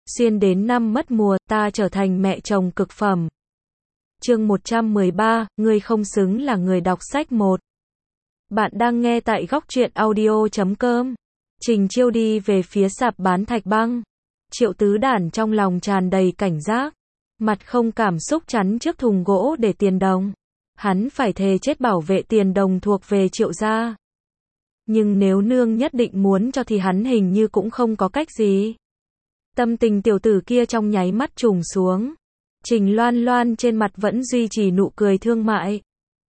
Xuyên đến năm mất mùa, ta trở thành mẹ chồng cực phẩm. Chương 113, ngươi không xứng là người đọc sách 1. Bạn đang nghe tại góc truyện audio.com. Trình Chiêu đi về phía sạp bán thạch băng. Triệu Tứ Đản trong lòng tràn đầy cảnh giác, mặt không cảm xúc chắn trước thùng gỗ để tiền đồng. Hắn phải thề chết bảo vệ tiền đồng thuộc về Triệu gia. Nhưng nếu nương nhất định muốn cho thì hắn hình như cũng không có cách gì. Tâm tình tiểu tử kia trong nháy mắt trùng xuống. Trình Loan Loan trên mặt vẫn duy trì nụ cười thương mại.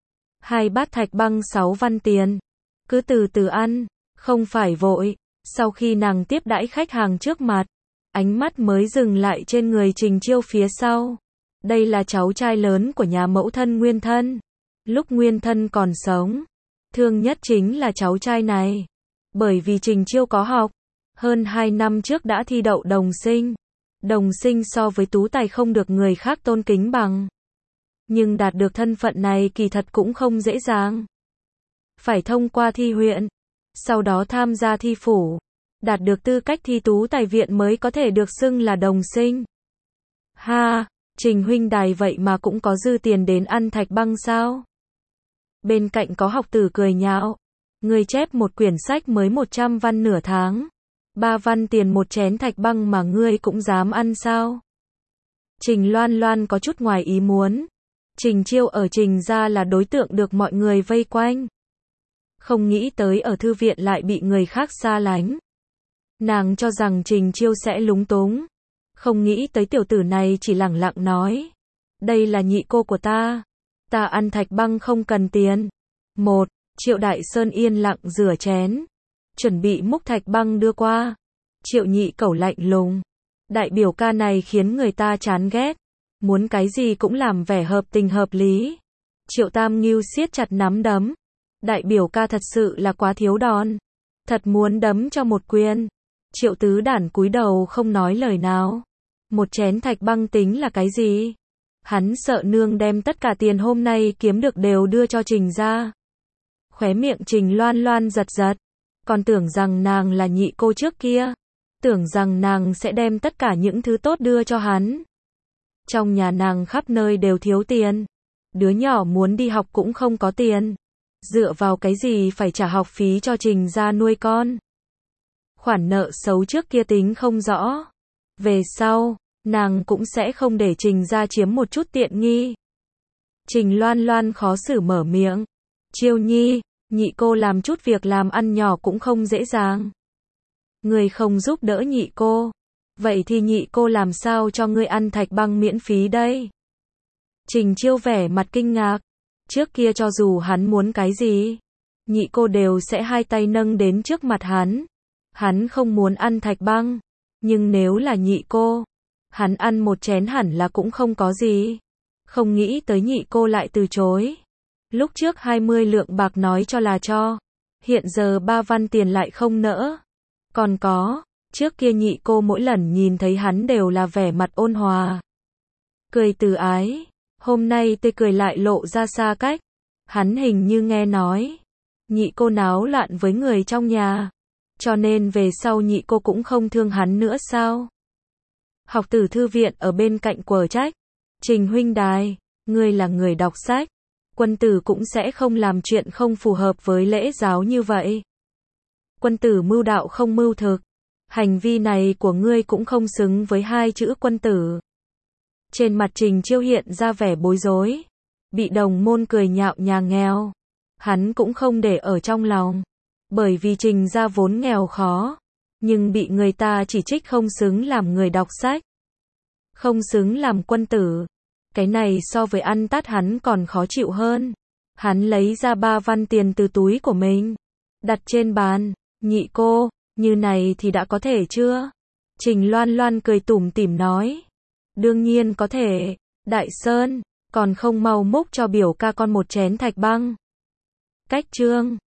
2 bát thạch băng 6 văn tiền. Cứ từ từ ăn, không phải vội. Sau khi nàng tiếp đãi khách hàng trước mặt, ánh mắt mới dừng lại trên người Trình Chiêu phía sau. Đây là cháu trai lớn của nhà mẫu thân Nguyên Thân. Lúc Nguyên Thân còn sống, thương nhất chính là cháu trai này. Bởi vì Trình Chiêu có học, hơn 2 năm trước đã thi đậu đồng sinh. Đồng sinh so với tú tài không được người khác tôn kính bằng. Nhưng đạt được thân phận này kỳ thật cũng không dễ dàng. Phải thông qua thi huyện, sau đó tham gia thi phủ, đạt được tư cách thi tú tài viện mới có thể được xưng là đồng sinh. Ha, Trình huynh đài vậy mà cũng có dư tiền đến ăn thạch băng sao? Bên cạnh có học tử cười nhạo. Người chép một quyển sách mới 100 văn nửa tháng. 3 văn tiền một chén thạch băng mà ngươi cũng dám ăn sao? Trình Loan Loan có chút ngoài ý muốn. Trình Chiêu ở Trình gia là đối tượng được mọi người vây quanh. Không nghĩ tới ở thư viện lại bị người khác xa lánh. Nàng cho rằng Trình Chiêu sẽ lúng túng. Không nghĩ tới tiểu tử này chỉ lẳng lặng nói. Đây là nhị cô của ta. Ta ăn thạch băng không cần tiền. 1. Triệu Đại Sơn yên lặng rửa chén. Chuẩn bị múc thạch băng đưa qua. Triệu Nhị Cẩu lạnh lùng. Đại biểu ca này khiến người ta chán ghét. Muốn cái gì cũng làm vẻ hợp tình hợp lý. Triệu Tam Ngưu siết chặt nắm đấm. Đại biểu ca thật sự là quá thiếu đòn. Thật muốn đấm cho một quyền. Triệu Tứ Đản cúi đầu không nói lời nào. Một chén thạch băng tính là cái gì? Hắn sợ nương đem tất cả tiền hôm nay kiếm được đều đưa cho Trình gia. Khóe miệng Trình Loan Loan giật giật. Còn tưởng rằng nàng là nhị cô trước kia. Tưởng rằng nàng sẽ đem tất cả những thứ tốt đưa cho hắn. Trong nhà nàng khắp nơi đều thiếu tiền. Đứa nhỏ muốn đi học cũng không có tiền. Dựa vào cái gì phải trả học phí cho Trình gia nuôi con. Khoản nợ xấu trước kia tính không rõ. Về sau, nàng cũng sẽ không để Trình gia chiếm một chút tiện nghi. Trình Loan Loan khó xử mở miệng. Chiêu Nhi, nhị cô làm chút việc làm ăn nhỏ cũng không dễ dàng. Ngươi không giúp đỡ nhị cô. Vậy thì nhị cô làm sao cho ngươi ăn thạch băng miễn phí đây? Trình Chiêu vẻ mặt kinh ngạc. Trước kia cho dù hắn muốn cái gì, nhị cô đều sẽ hai tay nâng đến trước mặt hắn. Hắn không muốn ăn thạch băng. Nhưng nếu là nhị cô, hắn ăn một chén hẳn là cũng không có gì. Không nghĩ tới nhị cô lại từ chối. Lúc trước 20 lượng bạc nói cho là cho. Hiện giờ 3 văn tiền lại không nỡ. Còn có, trước kia nhị cô mỗi lần nhìn thấy hắn đều là vẻ mặt ôn hòa. Cười từ ái. Hôm nay tươi cười lại lộ ra xa cách. Hắn hình như nghe nói. Nhị cô náo loạn với người trong nhà. Cho nên về sau nhị cô cũng không thương hắn nữa sao? Học tử thư viện ở bên cạnh quở trách. Trình huynh đài, ngươi là người đọc sách. Quân tử cũng sẽ không làm chuyện không phù hợp với lễ giáo như vậy. Quân tử mưu đạo không mưu thực. Hành vi này của ngươi cũng không xứng với 2 chữ quân tử. Trên mặt Trình Chiêu hiện ra vẻ bối rối. Bị đồng môn cười nhạo nhà nghèo. Hắn cũng không để ở trong lòng. Bởi vì Trình gia vốn nghèo khó. Nhưng bị người ta chỉ trích không xứng làm người đọc sách. Không xứng làm quân tử. Cái này so với ăn tát hắn còn khó chịu hơn. Hắn lấy ra 3 văn tiền từ túi của mình. Đặt trên bàn. Nhị cô, như này thì đã có thể chưa? Trình Loan Loan cười tủm tỉm nói. Đương nhiên có thể. Đại Sơn, còn không mau múc cho biểu ca con một chén thạch băng. Cách chương.